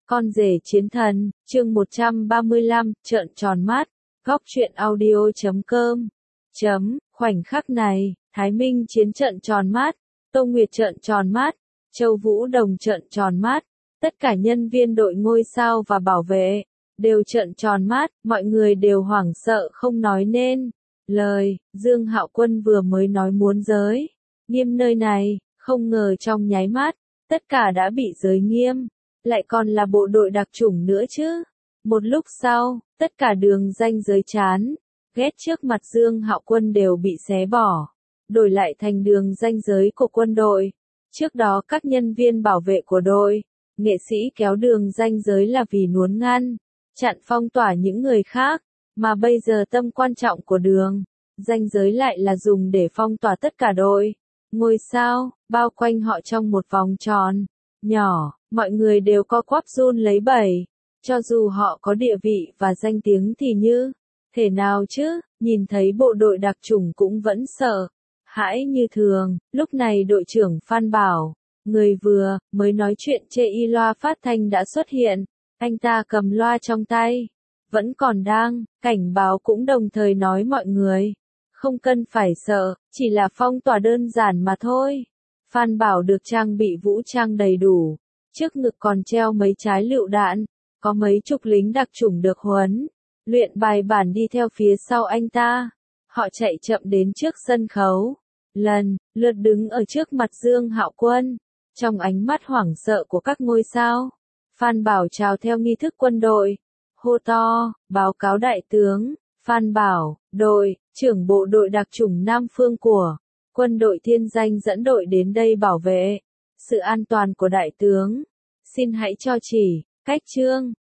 Con rể chiến thần, chương 135, trợn tròn mắt, góc truyện audio.com. Khoảnh khắc này, Thái Minh Chiến trợn tròn mắt, Tô Nguyệt trợn tròn mắt, Châu Vũ Đồng trợn tròn mắt, tất cả nhân viên đội ngôi sao và bảo vệ, đều trợn tròn mắt, mọi người đều hoảng sợ không nói nên lời. Dương Hạo Quân vừa mới nói muốn giới nghiêm nơi này, không ngờ trong nháy mắt, tất cả đã bị giới nghiêm. Lại còn là bộ đội đặc chủng nữa chứ. Một lúc sau, tất cả đường ranh giới chán ghét trước mặt Dương Hạo Quân đều bị xé bỏ, đổi lại thành đường ranh giới của quân đội. Trước đó các nhân viên bảo vệ của đội, nghệ sĩ kéo đường ranh giới là vì muốn ngăn chặn phong tỏa những người khác, mà bây giờ tâm quan trọng của đường ranh giới lại là dùng để phong tỏa tất cả đội ngôi sao, bao quanh họ trong một vòng tròn nhỏ. Mọi người đều co quắp run lấy bẩy, cho dù họ có địa vị và danh tiếng thì như thế nào chứ, nhìn thấy bộ đội đặc chủng cũng vẫn sợ hãi như thường. Lúc này đội trưởng Phan Bảo, người vừa mới nói chuyện chê y loa phát thanh đã xuất hiện, anh ta cầm loa trong tay, vẫn còn đang cảnh báo, cũng đồng thời nói mọi người không cần phải sợ, chỉ là phong tỏa đơn giản mà thôi. Phan Bảo được trang bị vũ trang đầy đủ. Trước ngực còn treo mấy trái lựu đạn, có mấy chục lính đặc chủng được huấn luyện bài bản đi theo phía sau anh ta. Họ chạy chậm đến trước sân khấu, lần lượt đứng ở trước mặt Dương Hạo Quân. Trong ánh mắt hoảng sợ của các ngôi sao, Phan Bảo chào theo nghi thức quân đội, hô to, báo cáo đại tướng, Phan Bảo, đội trưởng bộ đội đặc chủng Nam Phương của quân đội Thiên Danh dẫn đội đến đây bảo vệ sự an toàn của đại tướng. Xin hãy cho chỉ cách Trương